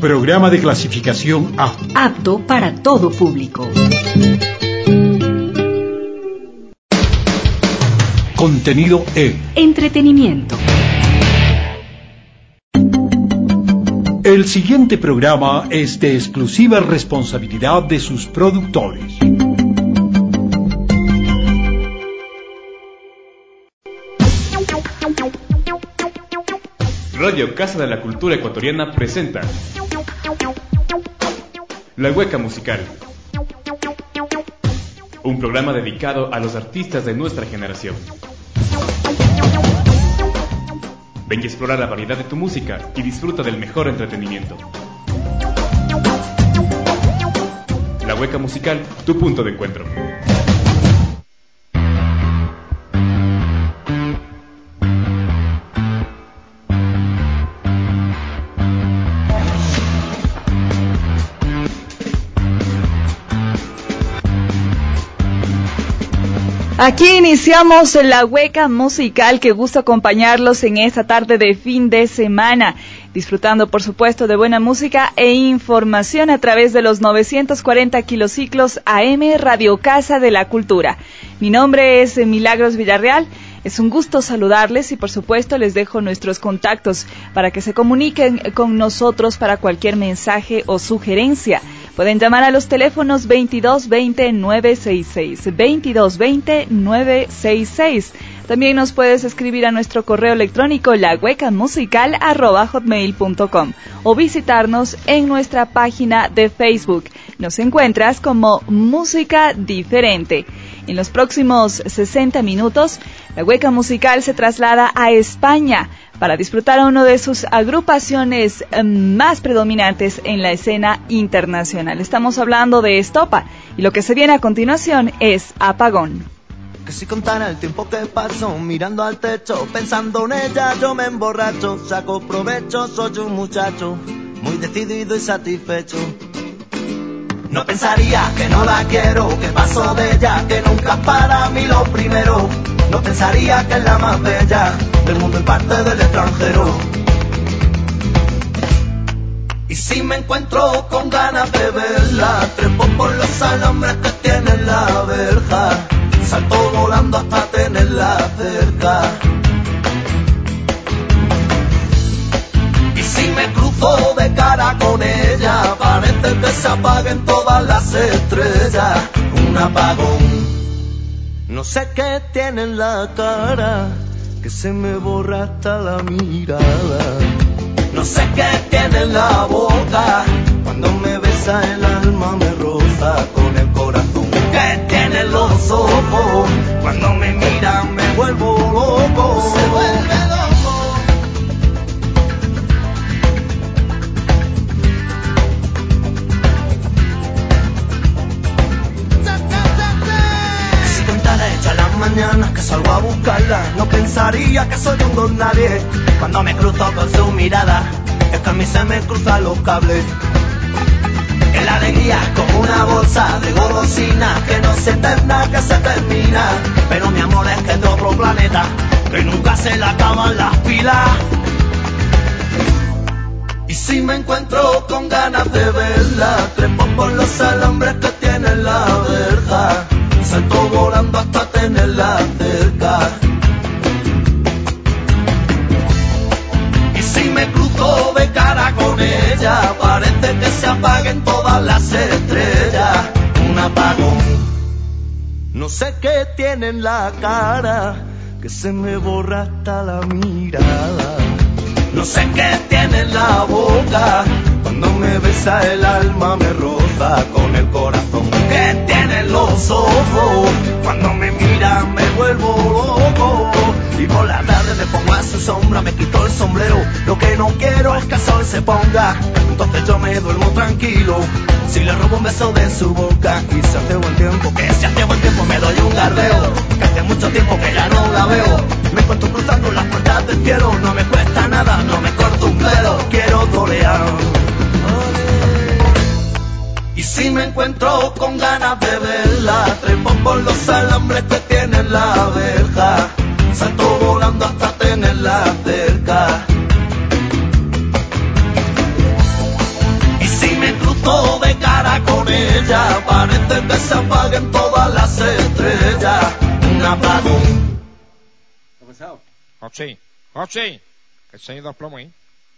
Programa de clasificación A. Apto para todo público. Contenido E. Entretenimiento. El siguiente programa es de exclusiva responsabilidad de sus productores. Radio Casa de la Cultura Ecuatoriana presenta La Hueca Musical, un programa dedicado a los artistas de nuestra generación. Ven y explora la variedad de tu música y disfruta del mejor entretenimiento. La Hueca Musical, tu punto de encuentro. Aquí iniciamos La Hueca Musical, que gusta acompañarlos en esta tarde de fin de semana, disfrutando por supuesto de buena música e información a través de los 940 kilociclos AM Radio Casa de la Cultura. Mi nombre es Milagros Villarreal. Es un gusto saludarles y por supuesto les dejo nuestros contactos para que se comuniquen con nosotros para cualquier mensaje o sugerencia. Pueden llamar a los teléfonos 2220-966, 2220-966. También nos puedes escribir a nuestro correo electrónico lahuecamusical@hotmail.com o visitarnos en nuestra página de Facebook. Nos encuentras como Música Diferente. En los próximos 60 minutos, La Hueca Musical se traslada a España para disfrutar a una de sus agrupaciones más predominantes en la escena internacional. Estamos hablando de Estopa y lo que se viene a continuación es Apagón. Que si contara el tiempo que paso mirando al techo, pensando en ella yo me emborracho, saco provecho, soy un muchacho muy decidido y satisfecho. No pensaría que no la quiero, que paso de ella, que nunca para mí lo primero. No pensaría que es la más bella del mundo y parte del extranjero. Y si me encuentro con ganas de verla, trepo por los alambres que tiene en la verja, salto volando hasta tenerla cerca. Y si me cruzo de cara con ella, parece que se apaguen todas las estrellas. Un apagón. No sé qué tiene en la cara, que se me borra hasta la mirada. No sé qué tiene en la boca, cuando me besa el alma me roza con el corazón. ¿Qué tiene en los ojos? Cuando me mira me vuelvo loco. Se vuelve loco. Si contara ella las mañanas que salgo a buscarla, no pensaría que soy un don nadie. Cuando me cruzo con su mirada, es que a mí se me cruzan los cables. Que la alegría es como una bolsa de golosinas, que no se eterna, que se termina. Pero mi amor es que es de otro planeta, que nunca se le acaban las pilas. Y si me encuentro con ganas de verla, trepo por los alambres que tiene en la verja, salto volando hasta tenerla cerca. Y si me cruzo de cara con ella, parece que se apaguen todas las estrellas. Un apagón. No sé qué tiene en la cara, que se me borra hasta la mirada. No sé qué tiene en la boca, cuando me besa el alma me roza con el corazón. ¿Qué tiene en los ojos? Cuando me mira me vuelvo loco. Y por la tarde me pongo a su sombra, me quito el sombrero. Lo que no quiero es que el sol se ponga, entonces yo me duermo tranquilo. Si le robo un beso de su boca, y si hace buen tiempo, que si hace buen tiempo me doy un gardeo. Que hace mucho tiempo que ya no la veo. Me encuentro cruzando las puertas del cielo, no me cuesta nada, no me corto un pelo, quiero torear. Y si me encuentro con ganas de verla, trepo por los alambres que tiene en la verja, salto volando hasta tenerla cerca. cruzo de cara con ella, parece que se apaguen todas las estrellas. Un apagón. ¿Qué ha pasado? José, que se ha ido a plomo ahí.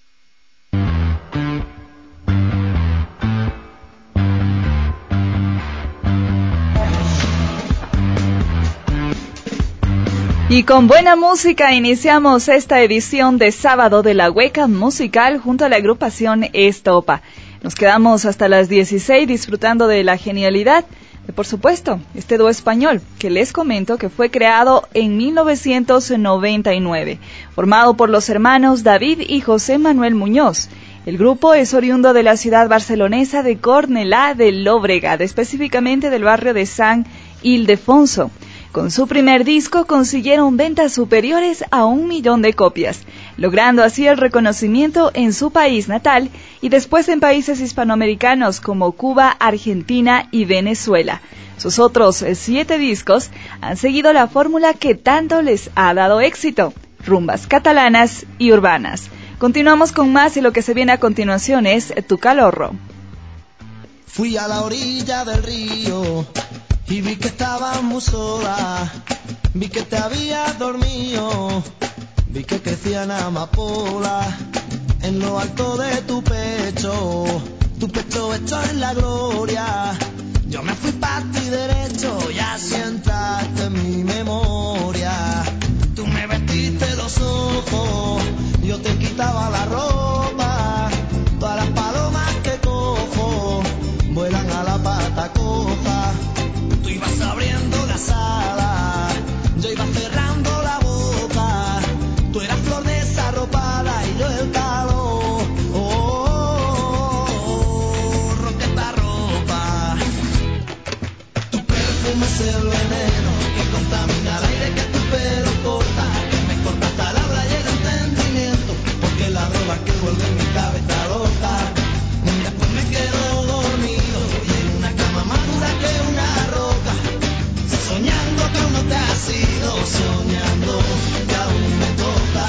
Y con buena música iniciamos esta edición de sábado de la Hueca Musical junto a la agrupación Estopa. Nos quedamos hasta las 16 disfrutando de la genialidad de, por supuesto, este dúo español que les comento que fue creado en 1999, formado por los hermanos David y José Manuel Muñoz. El grupo es oriundo de la ciudad barcelonesa de Cornellà de Llobregat, específicamente del barrio de San Ildefonso. Con su primer disco consiguieron ventas superiores a 1 millón de copias, logrando así el reconocimiento en su país natal y después en países hispanoamericanos como Cuba, Argentina y Venezuela. Sus otros 7 discos han seguido la fórmula que tanto les ha dado éxito, rumbas catalanas y urbanas. Continuamos con más y lo que se viene a continuación es Tu Calorro. Fui a la orilla del río y vi que estabas muy sola, vi que te habías dormido, vi que crecían amapolas en lo alto de tu pecho hecho en la gloria. Yo me fui para ti derecho y así entraste en mi memoria. Tú me vestiste los ojos, yo te quitaba la ropa, todas las palomas que cojo vuelan a la pata coja. Tú ibas abriendo las alas, yo iba cerrando la boca. Tú eras flor desarropada y yo el calor. Roqueta ropa. Tu perfume es el veneno que contamina el aire que tu pelo corta, que me corta hasta la habla y el entendimiento, porque la droga que vuelve en mi cabeza loca. Después me quedo dormido y en una cama más dura que una roca, soñando que aún no te has ido, soñando que aún me toca.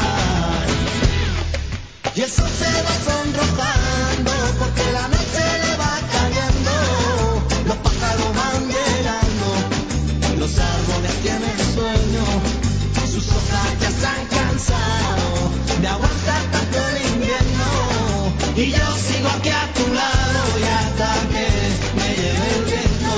Y el sol se va sonrojando porque la noche le va cayendo, los pájaros van llegando y los árboles tienen sueño, sus hojas ya se han cansado de aguantar tanto el invierno, y yo sigo aquí a tu lado y hasta que me lleve el viento.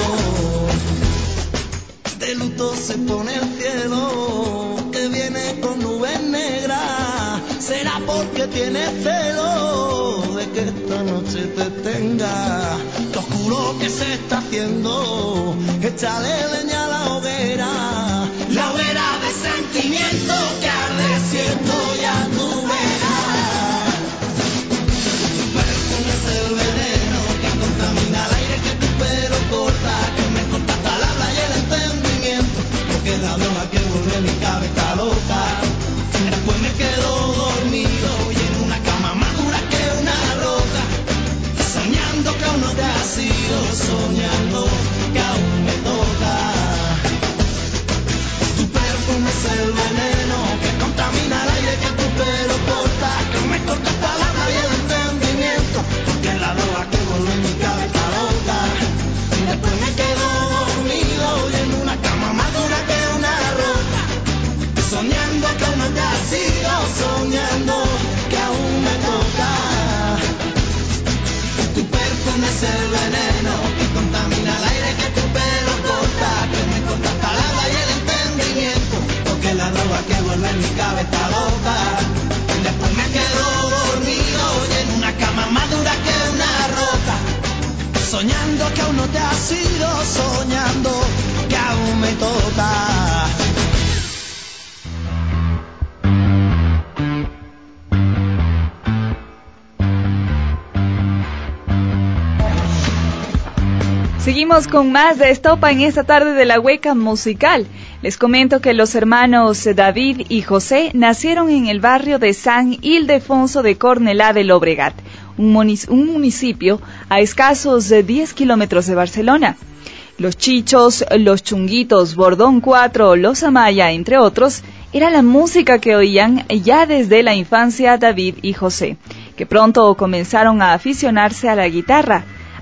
De luto se pone el cielo, que viene con nubes negras. Será porque tienes celo de que esta noche te tenga. Lo oscuro que se está haciendo, échale leña a la hoguera de sentimiento que arde siendo ya tu verás. Tu perfume es el veneno que contamina el aire que tu pelo corta, que me corta hasta el habla y el entendimiento, porque la droga que vuelve mi cabeza loca. Después me quedo dormido y en una cama más dura que una roca, soñando que aún no te has ido, soñando que aún me toca. Tu perfume es el veneno que contamina el aire que tu pelo corta, que me corta hasta el habla y el entendimiento, porque la droga que vuelve mi cabeza loca. Después me quedo dormido y en una cama más dura que una roca, soñando que aún no te has ido, soñando que aún me toca. Tu perfume es el veneno que contamina el aire que tu pelo corta, que me corta hasta el habla y el entendimiento, porque la droga que vuelve en mi cabeza loca. Después me quedo dormido y en una cama más dura que una roca, soñando que aún no te has ido, soñando que aún me toca. Seguimos con más de Estopa en esta tarde de la Hueca Musical. Les comento que los hermanos David y José nacieron en el barrio de San Ildefonso de Cornellà de Llobregat, un municipio a escasos 10 kilómetros de Barcelona. Los Chichos, los Chunguitos, Bordón 4, los Amaya, entre otros, era la música que oían ya desde la infancia David y José, que pronto comenzaron a aficionarse a la guitarra.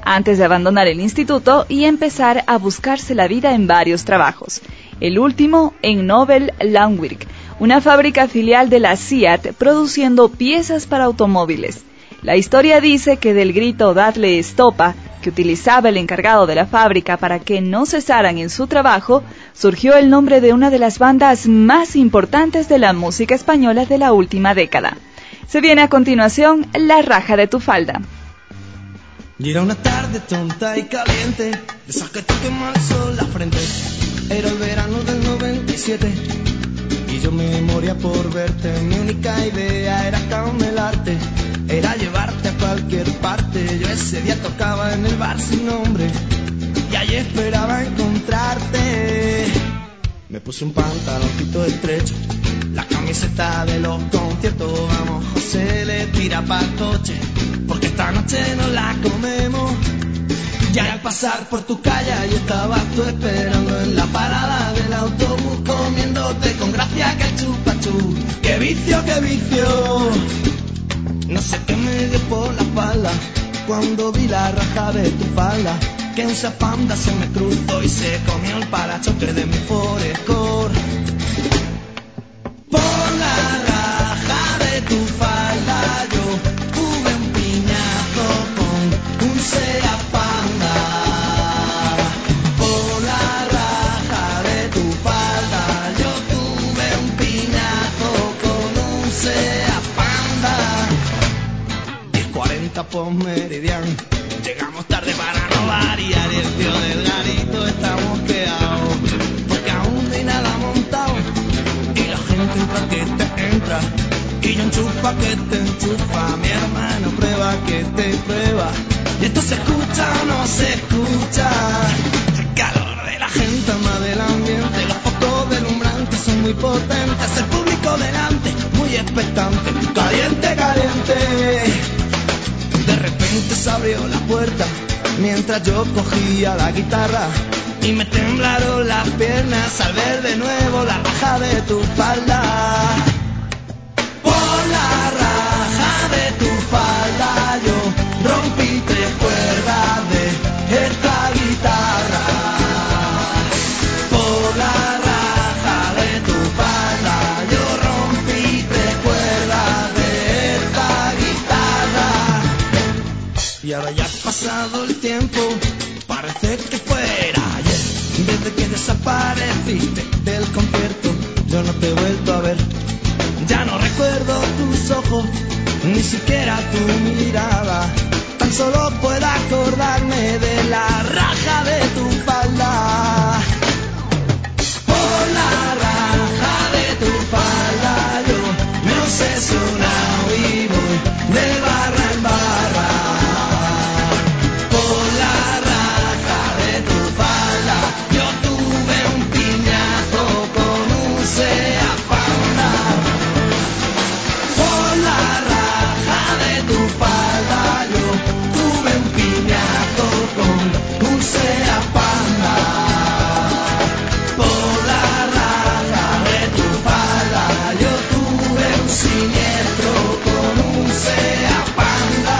antes de abandonar el instituto y empezar a buscarse la vida en varios trabajos. El último en Nobel Landwerk, una fábrica filial de la Seat produciendo piezas para automóviles. La historia dice que del grito "Dadle estopa", que utilizaba el encargado de la fábrica para que no cesaran en su trabajo, surgió el nombre de una de las bandas más importantes de la música española de la última década. Se viene a continuación La Raja de tu Falda. Y era una tarde tonta y caliente, de esas que te quema el sol la frente. Era el verano del 97 y yo me moría por verte. Mi única idea era camelarte, era llevarte a cualquier parte. Yo ese día tocaba en el bar sin nombre y allí esperaba encontrarte. Me puse un pantaloncito estrecho, la camiseta de los conciertos. Vamos, José, le tira pa'l coche, porque esta noche nos la comemos. Ya al pasar por tu calle yo estaba tú esperando en la parada del autobús, comiéndote con gracia que chupachú. ¡Qué vicio, qué vicio! No sé qué me dio por la espalda cuando vi la raja de tu falda, que esa panda se me cruzó y se comió el parachoque de mi Forescore. Por la raja de tu falda yo tuve un piñazo con un Seat Panda. Por la raja de tu falda yo tuve un piñazo con un Seat Panda. 10:40 por Meridian, llegamos tarde para no variar y el tío del garito está mosqueado, porque aún no hay nada montado y la gente entra que te entra y yo enchufa que te enchufa. Mi hermano prueba que te prueba y esto se escucha o no se escucha. El calor de la gente más del ambiente, los focos deslumbrantes son muy potentes, el público delante muy expectante, caliente, caliente. De repente se abrió la puerta mientras yo cogía la guitarra y me temblaron las piernas al ver de nuevo la raja de tu falda. Por la raja de tu falda yo rompí 3 cuerdas de esta guitarra. Por la raja de tu falda yo rompí 3 cuerdas de esta guitarra. Y ahora ya ha pasado el tiempo, parece que fuera ayer, desde que desapareciste del concierto yo no te he vuelto a ver. Ya no recuerdo tus ojos, ni siquiera tu mirada, tan solo puedo acordarme de la raja de tu falda. Por la raja de tu falda yo me he obsesionado y voy de barra en barra. Por la raja de tu falda yo tuve un piñazo con un Seat Panda. Por la raja de tu falda yo tuve un piñazo con un Seat Panda. Por la raja de tu falda yo tuve un siniestro con un Seat Panda.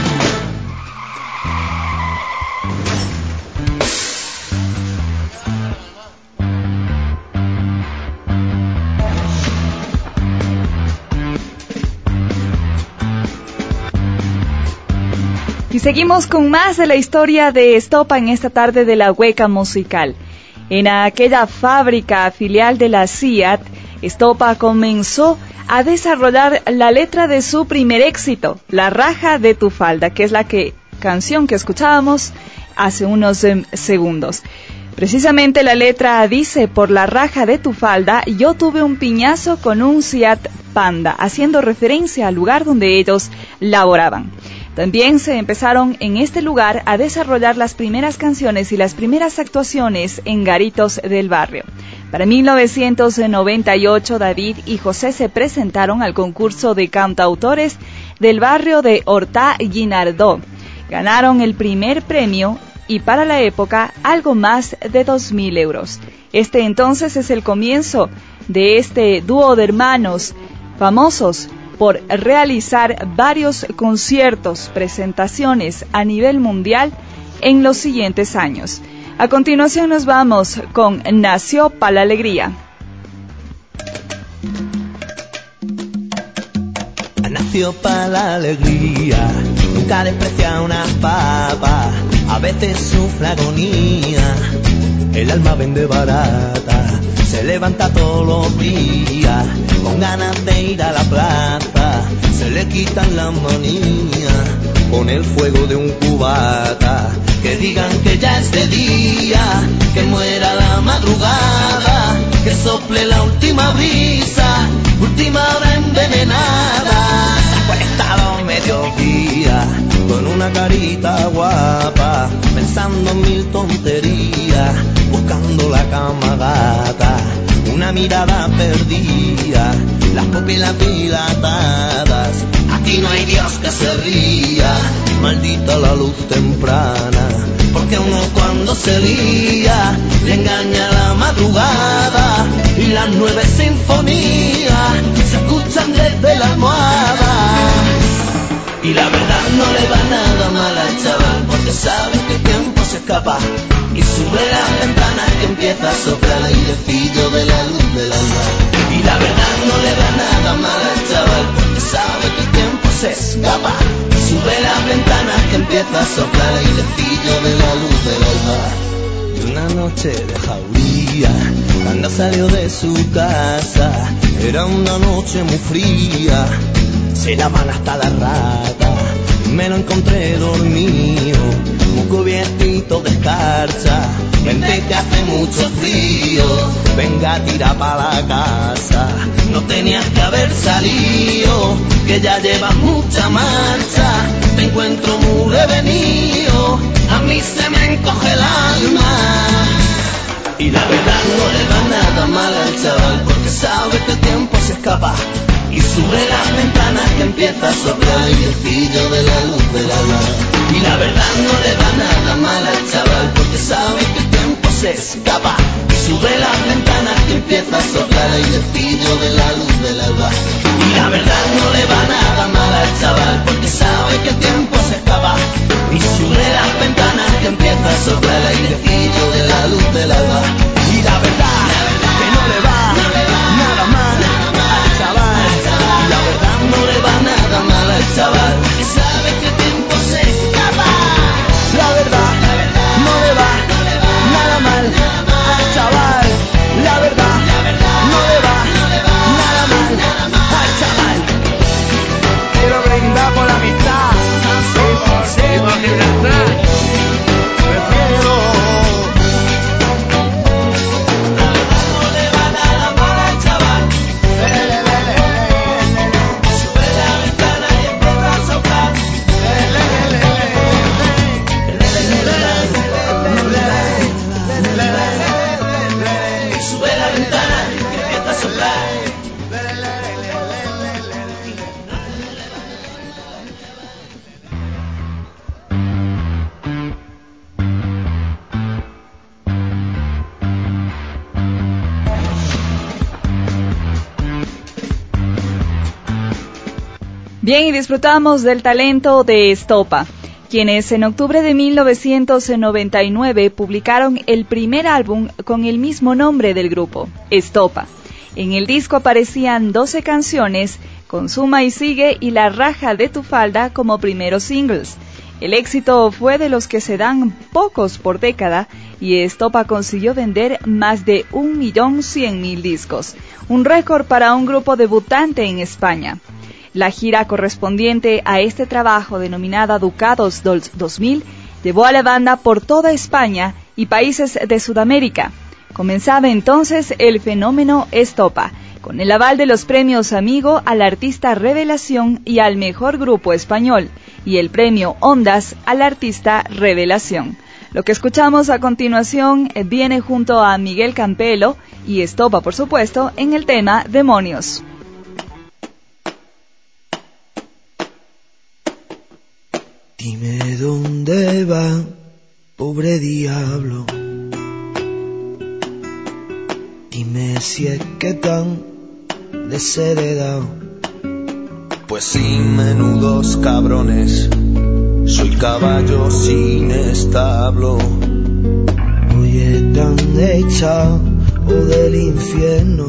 Y seguimos con más de la historia de Estopa en esta tarde de la Hueca Musical. En aquella fábrica filial de la Seat, Estopa comenzó a desarrollar la letra de su primer éxito, La Raja de tu Falda, que es la canción que escuchábamos hace unos segundos. Precisamente la letra dice: por la raja de tu falda yo tuve un piñazo con un Seat Panda, haciendo referencia al lugar donde ellos laboraban. También se empezaron en este lugar a desarrollar las primeras canciones y las primeras actuaciones en garitos del barrio. Para 1998, David y José se presentaron al concurso de cantautores del barrio de Horta Guinardó. Ganaron el primer premio y para la época algo más de 2.000 euros. Este entonces es el comienzo de este dúo de hermanos famosos por realizar varios conciertos, presentaciones a nivel mundial en los siguientes años. A continuación nos vamos con Nació pa' la Alegría. Nació pa' la alegría, nunca desprecia una papa, a veces sufre agonía, el alma vende barata, se levanta todos los días, con ganas de ir a la plaza, se le quitan las manías, con el fuego de un cubata, que digan que ya es de día, que muera la madrugada, que sople la última brisa, última hora envenenada, se ha conectado mediodía, con una carita guapa, pensando en mil tonterías, buscando la cama gata, una mirada perdida, las pupilas dilatadas, aquí no hay Dios que se ría, maldita la luz temprana, porque uno cuando se lía, le engaña la madrugada, y las 9 sinfonías se escuchan desde la almohada. Y la verdad no le va nada mal al chaval, porque sabe que el tiempo se escapa, y sube las ventanas que empieza a soplar el airecillo de la luz del alba. Y la verdad no le va nada mal al chaval, porque sabe que el tiempo se escapa, y sube las ventanas que empieza a soplar el airecillo de la luz del alba. Y una noche de jauría, cuando salió de su casa, era una noche muy fría, se daban hasta las ratas, me lo encontré dormido, muy cubiertito de escarcha, vente que hace mucho frío, venga tira pa' la casa, no tenías que haber salido, que ya llevas mucha marcha, te encuentro muy revenido, a mí se me encoge el alma. Y la verdad no le va nada mal al chaval, porque sabe que el tiempo se escapa, y sube las ventanas que empieza a soplar el airecillo de la luz del alma. Y la verdad no le va nada mal al chaval, porque sabe que el tiempo se escapa, y sube las ventanas que empieza a soplar el airecillo de la luz del alba. Y la verdad no le va nada mal al chaval, porque sabe que el tiempo se escapa, y sube las ventanas que empieza a soplar el airecillo de la luz del alba. Y la verdad que no le va nada mal al chaval, y la verdad no le va nada mal al chaval, que sabe que el tiempo se escapa. La verdad no le va nada mal al chaval, la verdad no le va nada mal al chaval. Quiero brindar por la amistad, sí, prefiero. Bien, y disfrutamos del talento de Estopa, quienes en octubre de 1999 publicaron el primer álbum con el mismo nombre del grupo, Estopa. En el disco aparecían 12 canciones, Consuma y Sigue y La Raja de tu Falda como primeros singles. El éxito fue de los que se dan pocos por década y Estopa consiguió vender más de 1.100.000 discos, un récord para un grupo debutante en España. La gira correspondiente a este trabajo, denominada Ducados 2000, llevó a la banda por toda España y países de Sudamérica. Comenzaba entonces el fenómeno Estopa, con el aval de los premios Amigo al artista Revelación y al mejor grupo español, y el premio Ondas al artista Revelación. Lo que escuchamos a continuación viene junto a Miguel Campelo y Estopa, por supuesto, en el tema Demonios. Dime dónde va, pobre diablo. Dime si es que tan desheredado. Pues sí, menudos cabrones, soy caballo sin establo. Hoy están echado del infierno,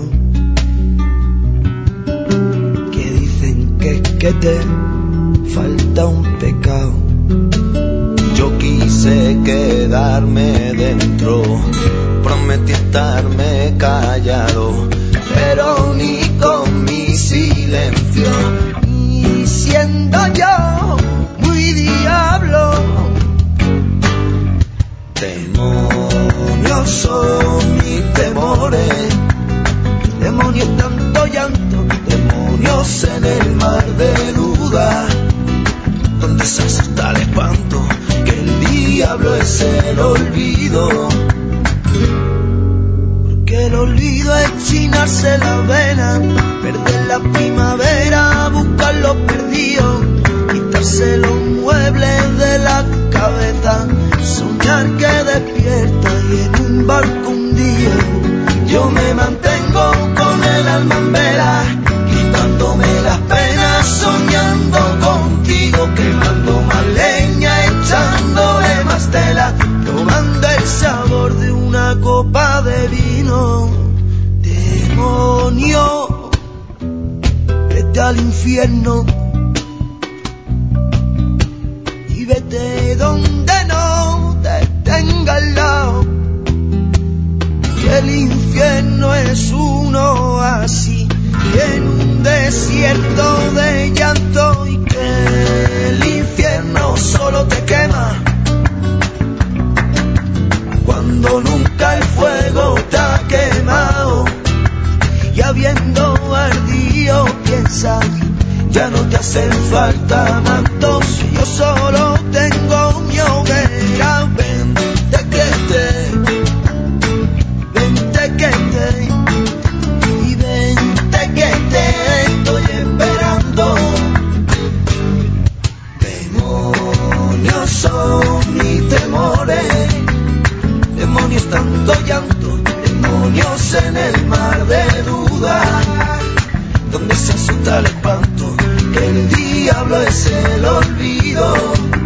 que dicen que es que te falta un pecado. Yo quise quedarme dentro, prometí estarme callado, pero ni con mi silencio, y siendo yo muy diablo, demonios son mis temores, demonios tanto llanto, demonios en el mar de duda, donde se asusta el espanto, que el diablo es el olvido. Porque el olvido es chinarse la vena, perder la primavera, buscar lo perdido, quitarse los muebles de la cabeza, soñar que despierta y en un barco hundido. Yo me mantengo con el alma en vela, quitándome las penas, soñando contigo, quemando más leña, echándole más tela, probando el sabor de una copa de vino. Demonio, vete al infierno y vete donde no te tenga al lado. Y el infierno es un oasis en un desierto de llanto, y que el infierno solo te quema cuando nunca el fuego te ha quemado, y habiendo ardido piensas ya no te hacen falta mantos, yo solo tengo mi hoguera. Vente que te y vente que te estoy esperando. Demonios son mis temores, demonios tanto llanto, demonios en el mar de duda, donde se asusta el espanto, que el diablo es el olvido.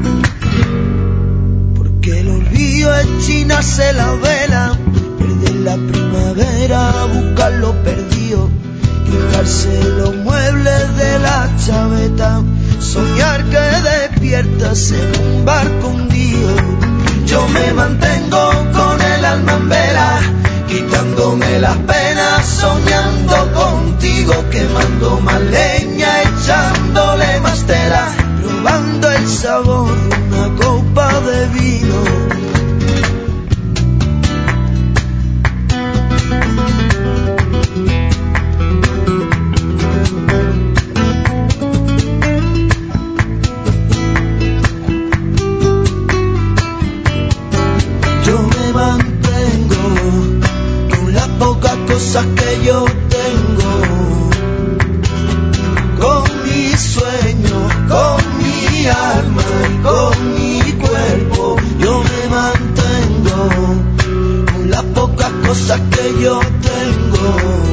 Porque el olvido es chinarse la vela, perder la primavera, buscar lo perdido, quitarse los muebles de la chaveta, soñar que despiertas en un barco hundido. Yo me mantengo con el alma en vela, quitándome las penas, soñando contigo, quemando más leña, echándole más tela, probando el sabor de una copa de vino. Cosas que yo tengo, con mi sueño, con mi alma y con mi cuerpo, yo me mantengo con las pocas cosas que yo tengo,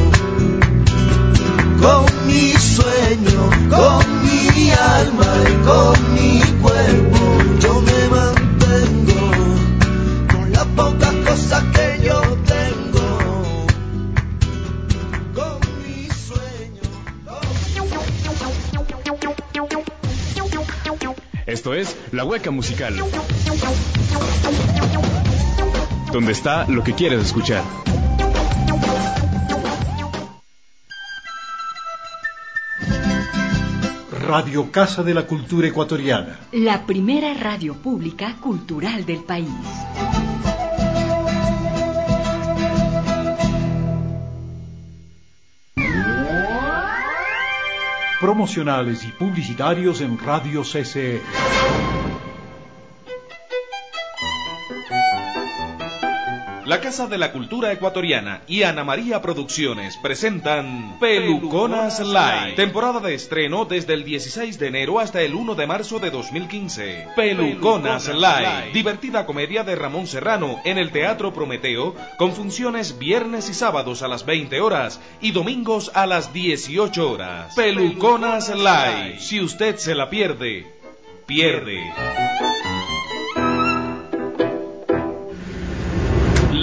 con mi sueño, con mi alma y con mi cuerpo, yo me mantengo con las pocas cosas que yo tengo. Esto es La Hueca Musical, donde está lo que quieres escuchar. Radio Casa de la Cultura Ecuatoriana. La primera radio pública cultural del país. Promocionales y publicitarios en Radio CCE. La Casa de la Cultura Ecuatoriana y Ana María Producciones presentan Peluconas Live. Temporada de estreno desde el 16 de enero hasta el 1 de marzo de 2015. Peluconas Live. Divertida comedia de Ramón Serrano en el Teatro Prometeo, con funciones viernes y sábados a las 20 horas y domingos a las 18 horas. Peluconas Live. Si usted se la pierde, pierde.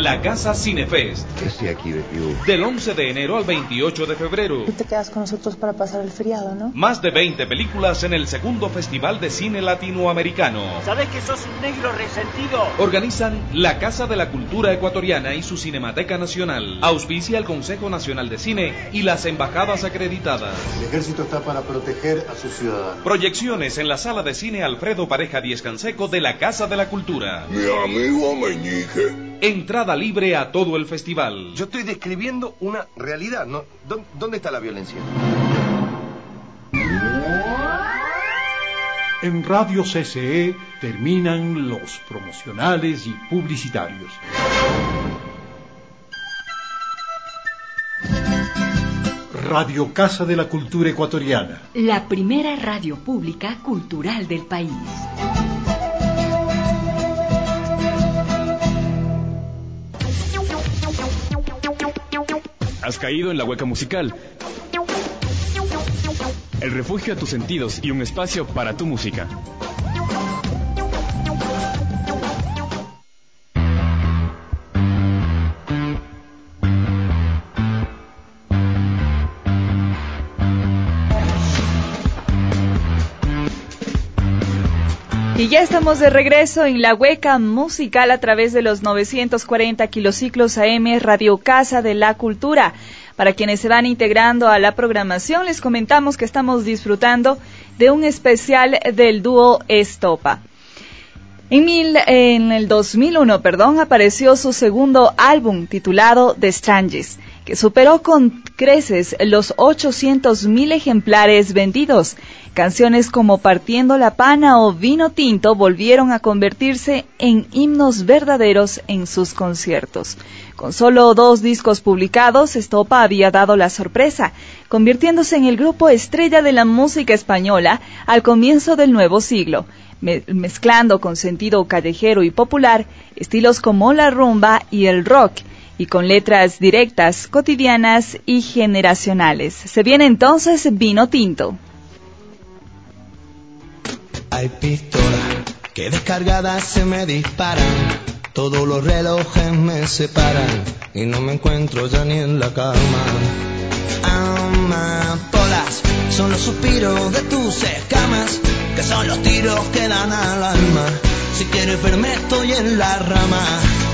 la Casa Cinefest. ¿Qué estoy aquí, Betty? Del 11 de enero al 28 de febrero. Tú te quedas con nosotros para pasar el feriado, ¿no? Más de 20 películas en el segundo Festival de Cine Latinoamericano. ¿Sabes que sos un negro resentido? Organizan la Casa de la Cultura Ecuatoriana y su Cinemateca Nacional. Auspicia el Consejo Nacional de Cine y las embajadas acreditadas. El ejército está para proteger a sus ciudadanos. Proyecciones en la sala de cine Alfredo Pareja Díez Canseco de la Casa de la Cultura. Mi amigo Meñique. Entrada libre a todo el festival. Yo estoy describiendo una realidad, ¿no? ¿Dónde está la violencia? En Radio CCE terminan los promocionales y publicitarios. Radio Casa de la Cultura Ecuatoriana. La primera radio pública cultural del país. Has caído en la hueca musical. El refugio a tus sentidos y un espacio para tu música. Y ya estamos de regreso en la hueca musical a través de los 940 kilociclos AM Radio Casa de la Cultura. Para quienes se van integrando a la programación, les comentamos que estamos disfrutando de un especial del dúo Estopa. En el 2001, apareció su segundo álbum titulado The Strangers, que superó con creces los 800,000 ejemplares vendidos. Canciones como Partiendo la Pana o Vino Tinto volvieron a convertirse en himnos verdaderos en sus conciertos. Con solo 2 discos publicados, Estopa había dado la sorpresa, convirtiéndose en el grupo estrella de la música española al comienzo del nuevo siglo, mezclando con sentido callejero y popular estilos como la rumba y el rock, y con letras directas, cotidianas y generacionales. Se viene entonces Vino Tinto. Hay pistolas que descargadas se me disparan, todos los relojes me separan y no me encuentro ya ni en la cama. Amapolas son los suspiros de tus escamas, que son los tiros que dan al alma. Si quieres verme estoy en la rama.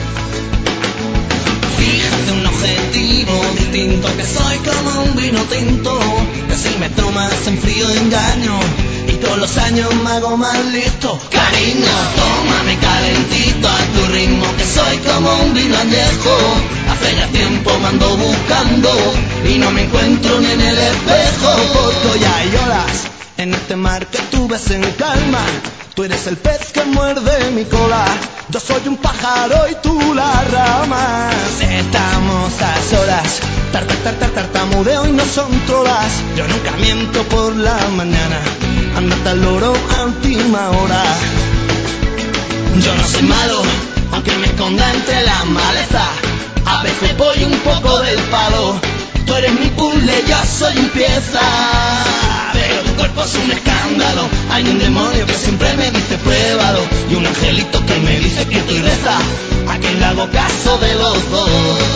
Fíjate un objetivo distinto, que soy como un vino tinto, que si me tomas en frío engaño y con los años me hago más listo. Cariño, tómame calentito a tu ritmo, que soy como un vino añejo. Hace ya tiempo me ando buscando y no me encuentro ni en el espejo. Porque ya hay olas en este mar que tú ves en calma. Tú eres el pez que muerde mi cola, yo soy un pájaro y tú la rama. Estamos a solas, tartamudeo y no son trolas. Yo nunca miento por la mañana, andate al loro a última hora. Yo no soy malo, aunque me esconda entre la maleza. A veces voy un poco del palo. Tú eres mi puzzle, yo soy un pieza. Pero tu cuerpo es un escándalo. Hay un demonio que siempre me dice pruébalo, y un angelito que me dice que tú reza. ¿A quién le hago caso de los dos?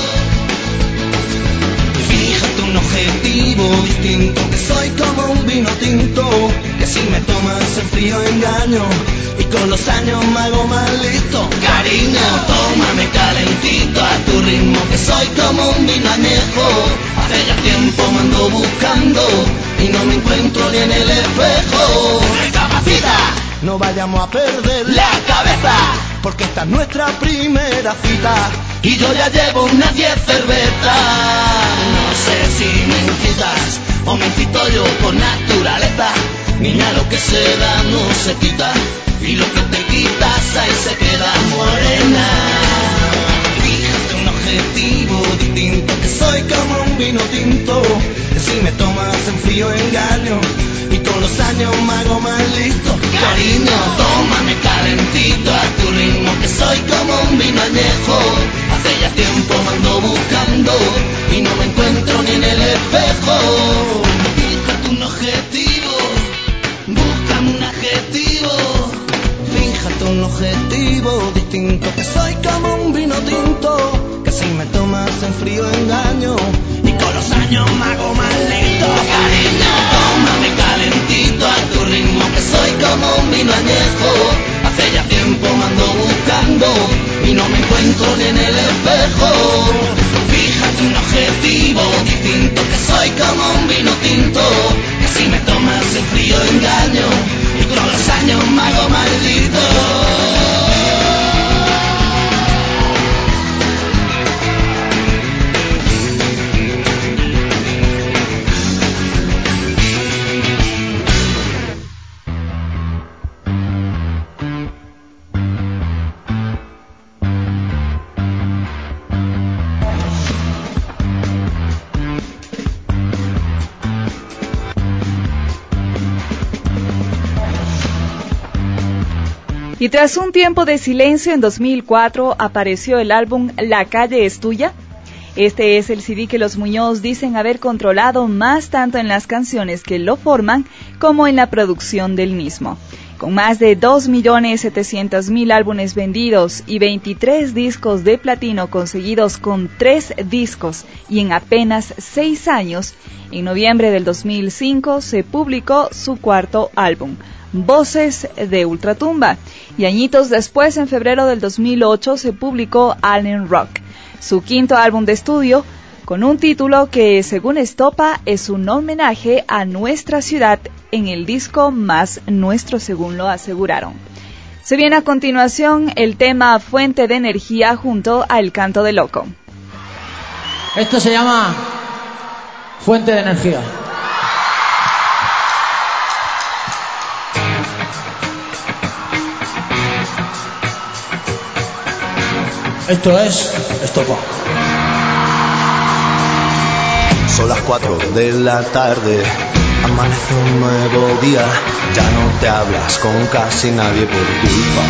Fíjate un objetivo distinto, que soy como un vino tinto, que si me tomas en frío engaño y con los años me hago más listo. Cariño, tómame calentito a tu ritmo, que soy como un vino añejo. Hace ya tiempo me ando buscando y no me encuentro ni en el espejo. Recapacita, no vayamos a perder la cabeza, porque esta es nuestra primera cita y yo ya llevo unas 10 cervezas. No sé si me incitas o me incito yo por naturaleza. Niña, lo que se da no se quita, y lo que te quitas ahí se queda morena. Fíjate un objetivo distinto, que soy como un vino tinto, que si me tomas en frío engaño y con los años me hago más listo. Cariño, tómame calentito a tu ritmo, que soy como un vino añejo. Hace ya tiempo me ando buscando y no me encuentro ni en el espejo. Fíjate un objetivo, búscame un adjetivo. Fíjate un objetivo distinto, que soy como un vino tinto, que si me tomas en frío engaño y con los años me hago maldito. Cariño, tómame calentito a tu ritmo, que soy como un vino añejo. Hace ya tiempo me ando buscando y no me encuentro ni en el espejo. Fíjate un objetivo distinto, que soy como un vino tinto, que si me tomas en frío engaño y con los años me hago maldito. Y tras un tiempo de silencio, en 2004 apareció el álbum La Calle es Tuya. Este es el CD que los Muñoz dicen haber controlado más tanto en las canciones que lo forman como en la producción del mismo. Con más de 2.700.000 álbumes vendidos y 23 discos de platino conseguidos con 3 discos y en apenas 6 años, en noviembre del 2005 se publicó su cuarto álbum, Voces de Ultratumba, y añitos después, en febrero del 2008, se publicó Alien Rock, su quinto álbum de estudio, con un título que, según Estopa, es un homenaje a nuestra ciudad en el disco más nuestro, según lo aseguraron. Se viene a continuación el tema Fuente de Energía junto a El Canto de Loco. Esto se llama Fuente de Energía. Esto es Estopa. Son las 4 de la tarde, amanece un nuevo día, ya no te hablas con casi nadie por culpa.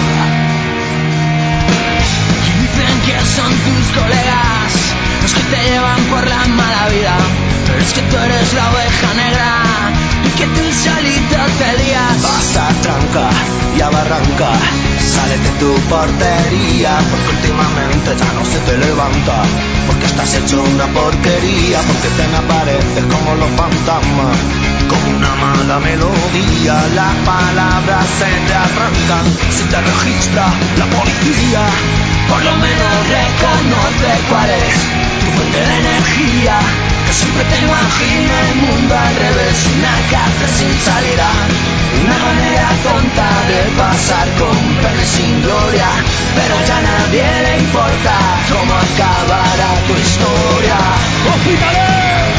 Dicen que son tus colegas los que te llevan por la mala vida, pero es que tú eres la oveja negra y que tú solito te lías. Vas a tranca y a barranca, sales de tu portería, porque últimamente ya no se te levanta, porque estás hecho una porquería, porque te me apareces como los fantasmas, como una mala melodía. Las palabras se te arrancan si te registra la policía. Por lo menos reconoce cuál es tu fuente de energía, que siempre te imagina el mundo al revés, una cárcel sin salida, una manera tonta de pasar con pena y sin gloria, pero ya a nadie le importa cómo acabará tu historia. ¡Hospitales!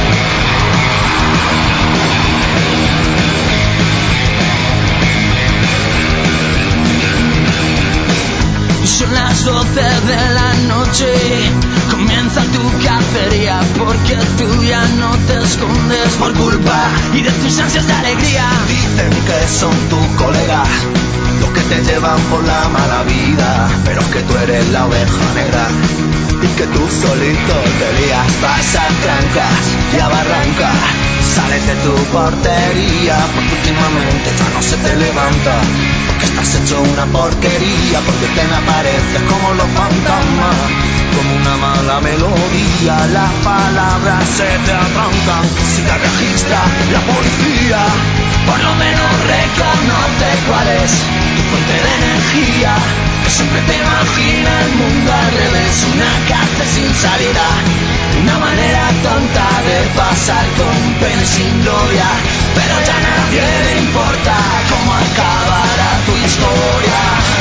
Son las 12 de la noche, comienza tu cacería, porque tú ya no te escondes por culpa y de tus ansias de alegría. Dicen que son tus colegas los que te llevan por la mala vida, pero es que tú eres la oveja negra y que tú solito te lías. Vas a trancas y a barrancas, sales de tu portería, porque últimamente ya no se te levanta, porque estás hecho una porquería, porque te me apareces como los fantasmas, como una mala melodía. Las palabras se te arrancan si te registra la policía. Por lo menos reconoce cuál es tu fuente de energía, que siempre te imagina el mundo al revés, una cárcel sin salida, una manera tonta de pasar con pena y sin gloria, pero ya a nadie le importa cómo acabará tu historia.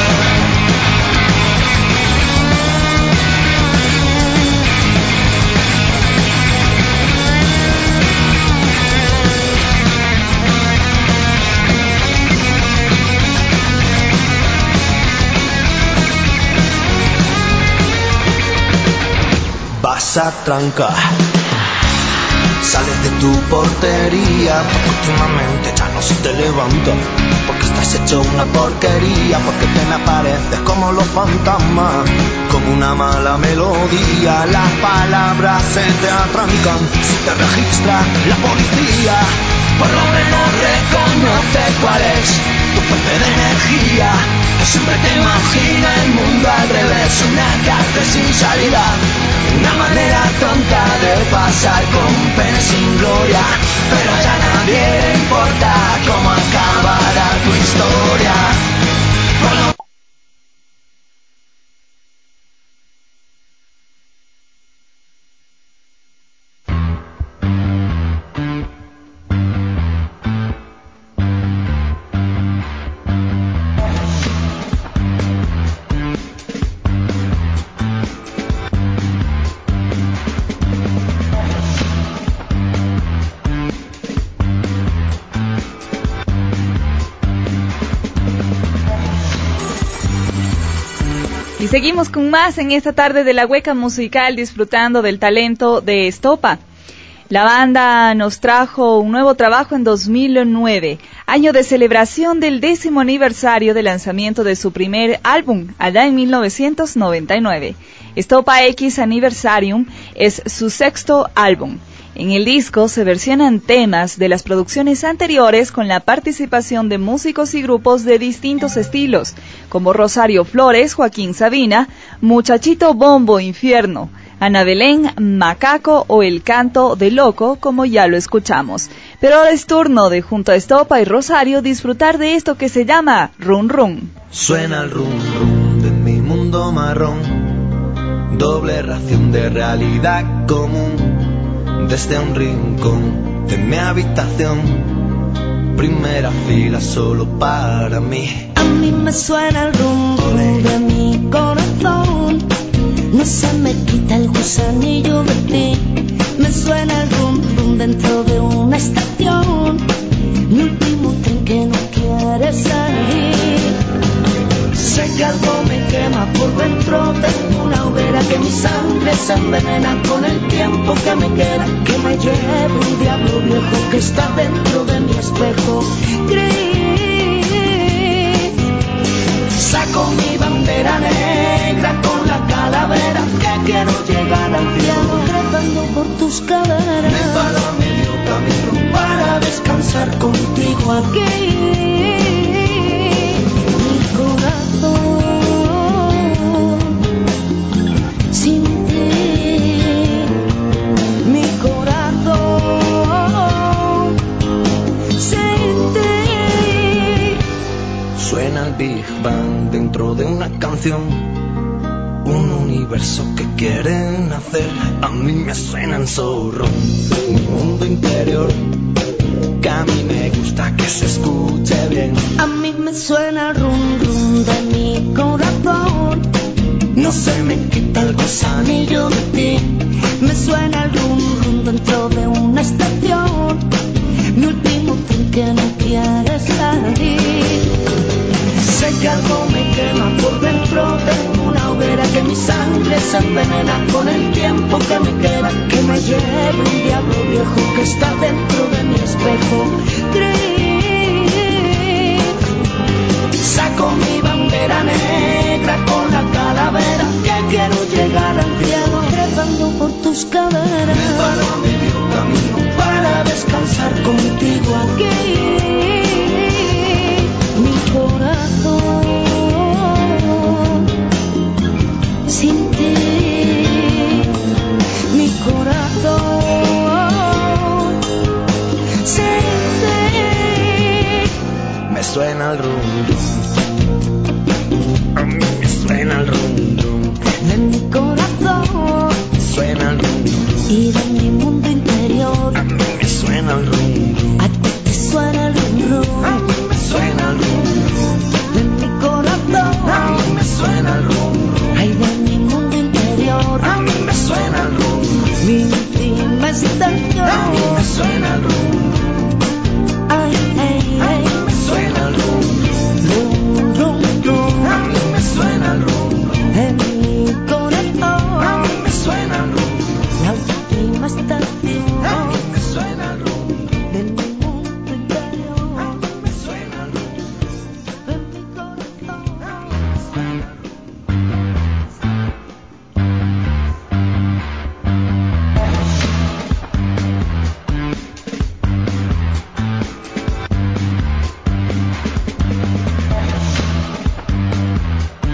Vas a trancar, sales de tu portería, porque últimamente ya no se te levanta, porque estás hecho una porquería, porque te me apareces como como los fantasmas, como una mala melodía. Las palabras se te atrancan si te registra la policía. Por lo menos reconoce cuál es tu fuente de energía, que siempre te imagina el mundo al revés, una cárcel sin salida, una manera tonta de pasar con pena y sin gloria, pero ya a nadie le importa cómo acabará tu historia. Y seguimos con más en esta tarde de la Hueca Musical, disfrutando del talento de Estopa. La banda nos trajo un nuevo trabajo en 2009, año de celebración del 10º aniversario de lanzamiento de su primer álbum, allá en 1999. Estopa X Anniversarium es su 6º álbum. En el disco se versionan temas de las producciones anteriores con la participación de músicos y grupos de distintos estilos, como Rosario Flores, Joaquín Sabina, Muchachito Bombo Infierno, Ana Belén, Macaco o El Canto de Loco, como ya lo escuchamos. Pero ahora es turno de, junto a Estopa y Rosario, disfrutar de esto que se llama Rum Rum. Suena el rum rum de mi mundo marrón, doble ración de realidad común. Desde un rincón de mi habitación, primera fila solo para mí. A mí me suena el rum rum de mi corazón, no se me quita el gusanillo de ti. Me suena el rum rum dentro de una estación, mi último tren que no quiere salir. Sé que algo me quema por dentro, tengo una hoguera que mi sangre se envenena con el tiempo que me queda, que me lleve un diablo viejo que está dentro de mi espejo gris. Saco mi bandera negra con la calavera, que quiero llegar al cielo trepando por tus caderas. Me paro a medio camino para descansar contigo aquí. Sin ti, mi corazón, sin ti. Suena el Big Bang dentro de una canción, un universo que quieren hacer. A mí me suenan zorro, mi mundo interior, que a mí me gusta que se escuche bien. A mí me suena el rum rum de mi corazón, no se me quita el gusanillo de ti. Me suena el rum rum dentro de una estación, mi último tren que no quiere salir. Sé que algo me quema por dentro, tengo una hoguera que mi sangre se envenena con el tiempo que me queda, que me lleve un diablo viejo que está dentro de mi espejo gris. Saco mi bandera negra con la calavera, que quiero llegar al cielo trepando por tus caderas. Me paro a medio camino para descansar contigo aquí. Mi corazón, sin ti, mi corazón, sin ti. Me suena el rum rum, a mí me suena el rum rum de mi corazón, suena el rum rum, y de mi mundo interior. A mí me suena el rum rum, a ti te suena el rum rum, a mí me suena el rum rum de mi corazón, a mí me suena el rum rum, ay, de mi mundo interior. a mí me suena el rum rum, mi última estación. a mí me suena el rum rum, ay, ay, a ay. mí me suena el rum rum, Rum, rum, rum. a mí me suena el rum rum, En mi corazón, a mí me suena el rum rum, la última estación. a mí me suena el rum rum, De mi mundo interior, a mí me suena el rum rum, en mi corazón, a mí me suena el rum rum.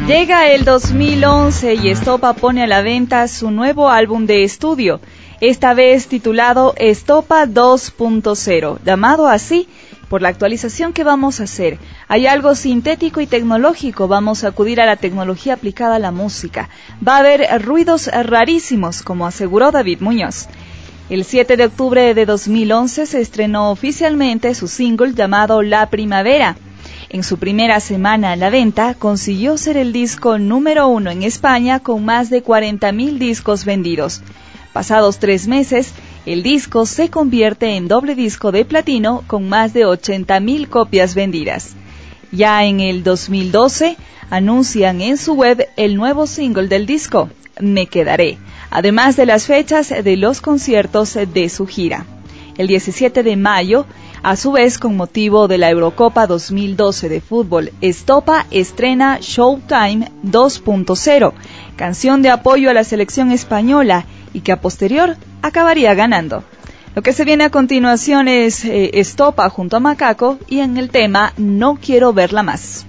Llega el 2011 y Estopa pone a la venta su nuevo álbum de estudio, esta vez titulado Estopa 2.0, llamado así por la actualización que vamos a hacer. Hay algo sintético y tecnológico, vamos a acudir a la tecnología aplicada a la música. Va a haber ruidos rarísimos, como aseguró David Muñoz. El 7 de octubre de 2011 se estrenó oficialmente su single llamado La Primavera. En su primera semana a la venta, consiguió ser el disco número 1 en España con más de 40.000 discos vendidos. Pasados 3 meses, el disco se convierte en doble disco de platino con más de 80.000 copias vendidas. Ya en el 2012, anuncian en su web el nuevo single del disco, Me Quedaré, además de las fechas de los conciertos de su gira. El 17 de mayo, a su vez, con motivo de la Eurocopa 2012 de fútbol, Estopa estrena Showtime 2.0, canción de apoyo a la selección española y que a posterior acabaría ganando. Lo que se viene a continuación es Estopa junto a Macaco y en el tema No Quiero Verla Más.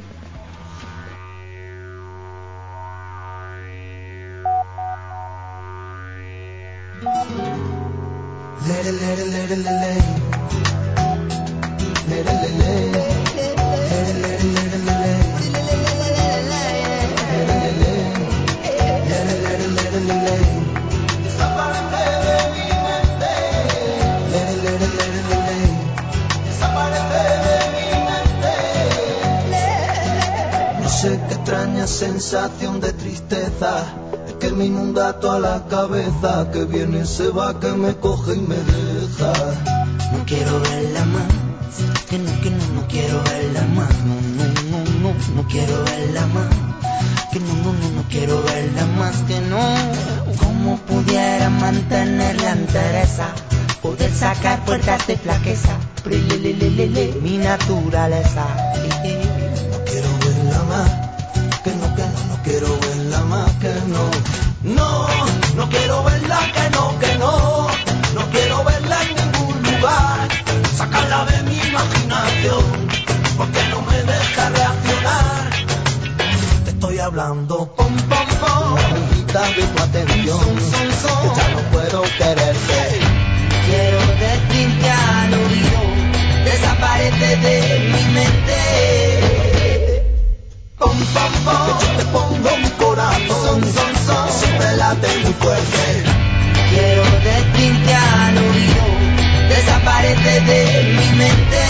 No sé qué extraña sensación de tristeza es que me inunda toda la cabeza, que viene y se va, que me coge y me deja. No quiero verla más, que no quiero verla más, no quiero verla más, que no quiero verla más, que no. ¿Cómo pudiera mantener la entereza, poder sacar fuerzas de flaqueza, mi naturaleza? No quiero verla más, que no quiero verla más, que no quiero verla, que no quiero verla en ningún lugar, sacarla de mi imaginación, porque no me deja reaccionar. Te estoy hablando, pom, pom, pom, de tu atención, que ya no puedo quererte. Quiero decirte al oído, desaparece de mi mente. Pom, pom, pom, que yo te pongo mi corazón, siempre late muy fuerte. Quiero decirte al oído, desaparece de mi mente.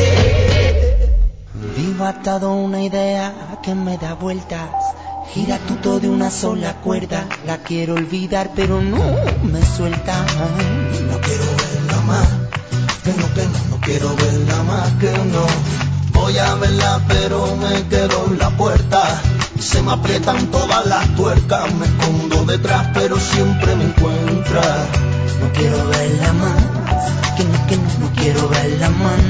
Vivo atado a una idea que me da vueltas, gira todo de una sola cuerda. La quiero olvidar pero no me suelta. No quiero verla más, que no quiero verla más, que no. Voy a verla pero me quedo en la puerta, se me aprietan todas las tuercas, me escondo detrás pero siempre me encuentra. No quiero verla más, que no quiero verla más,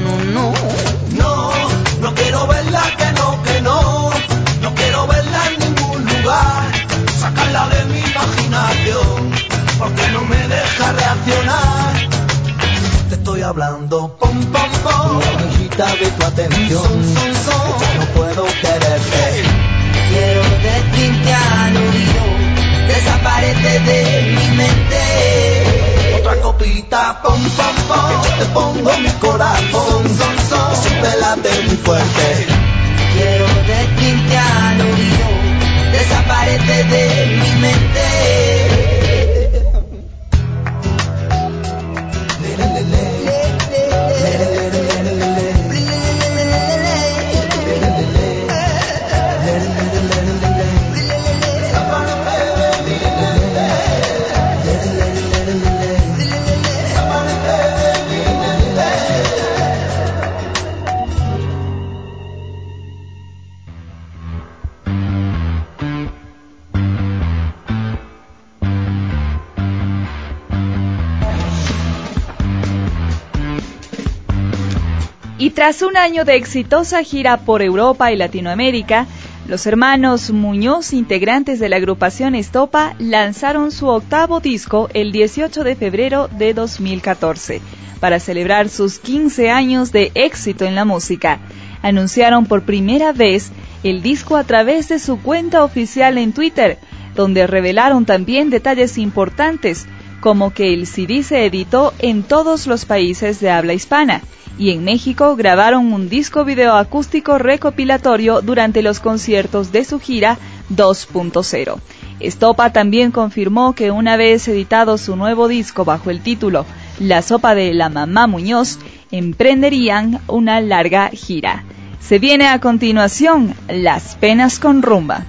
no quiero verla, que no quiero verla en ningún lugar, sacarla de mi imaginación, porque no me deja reaccionar. Te estoy hablando, pom, pom, pom, hijita de tu atención, que ya no puedo quererte. Quiero decirte al oído, desaparece de mi mente. Otra copita, pom, pom, pom, que yo te pongo mi corazón, que siempre late muy fuerte. Quiero decirte al oído, desaparece de mi mente. Y tras un año de exitosa gira por Europa y Latinoamérica, los hermanos Muñoz, integrantes de la agrupación Estopa, lanzaron su octavo disco el 18 de febrero de 2014, para celebrar sus 15 años de éxito en la música. Anunciaron por primera vez el disco a través de su cuenta oficial en Twitter, donde revelaron también detalles importantes, como que el CD se editó en todos los países de habla hispana, y en México grabaron un disco video acústico recopilatorio durante los conciertos de su gira 2.0. Estopa también confirmó que una vez editado su nuevo disco bajo el título La Sopa de la Mamá Muñoz, emprenderían una larga gira. Se viene a continuación Las Penas con Rumba.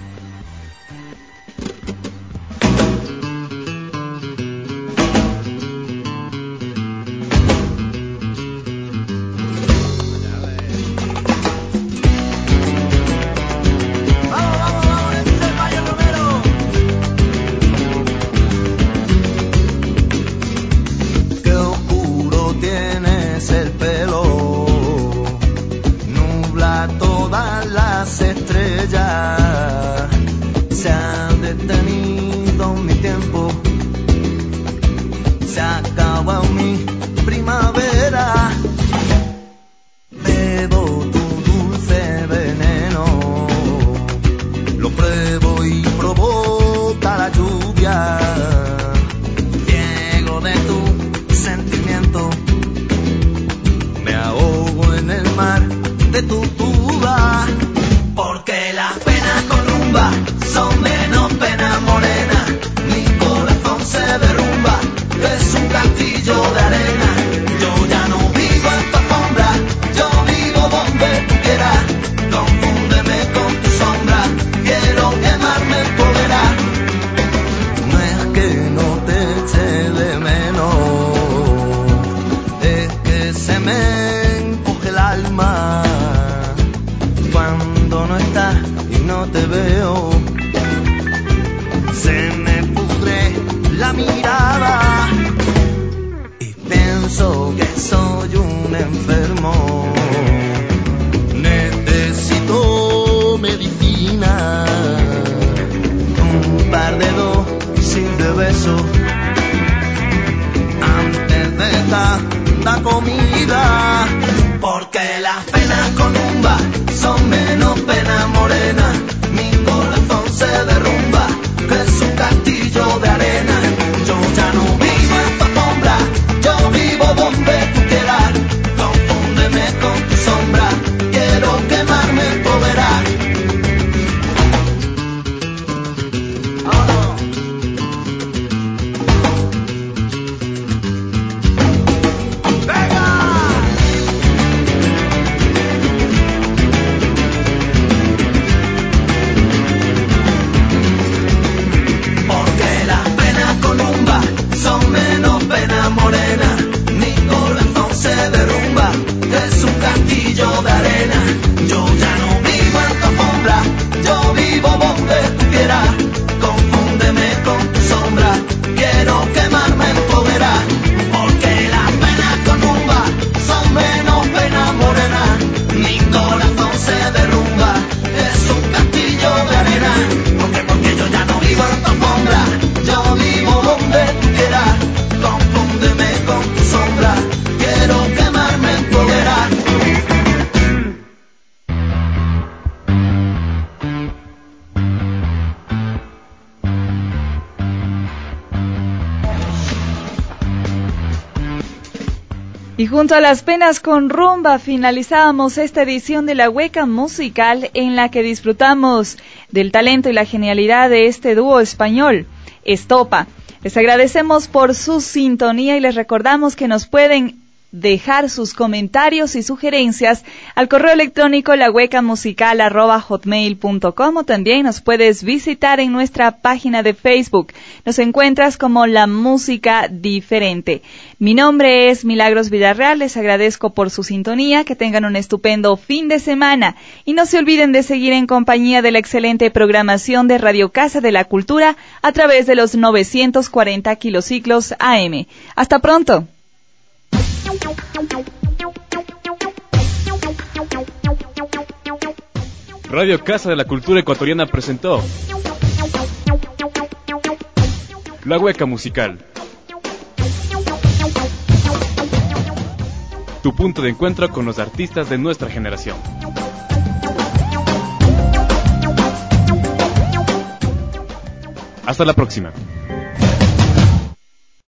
Y junto a Las Penas con Rumba finalizábamos esta edición de La Hueca Musical, en la que disfrutamos del talento y la genialidad de este dúo español, Estopa. Les agradecemos por su sintonía y les recordamos que nos pueden dejar sus comentarios y sugerencias al correo electrónico lahuecamusical@hotmail.com, o también nos puedes visitar en nuestra página de Facebook. Nos encuentras como La Música Diferente. Mi nombre es Milagros Villarreal, les agradezco por su sintonía, que tengan un estupendo fin de semana y no se olviden de seguir en compañía de la excelente programación de Radio Casa de la Cultura a través de los 940 kilociclos AM. Hasta pronto. Radio Casa de la Cultura Ecuatoriana presentó La Hueca Musical, tu punto de encuentro con los artistas de nuestra generación. Hasta la próxima.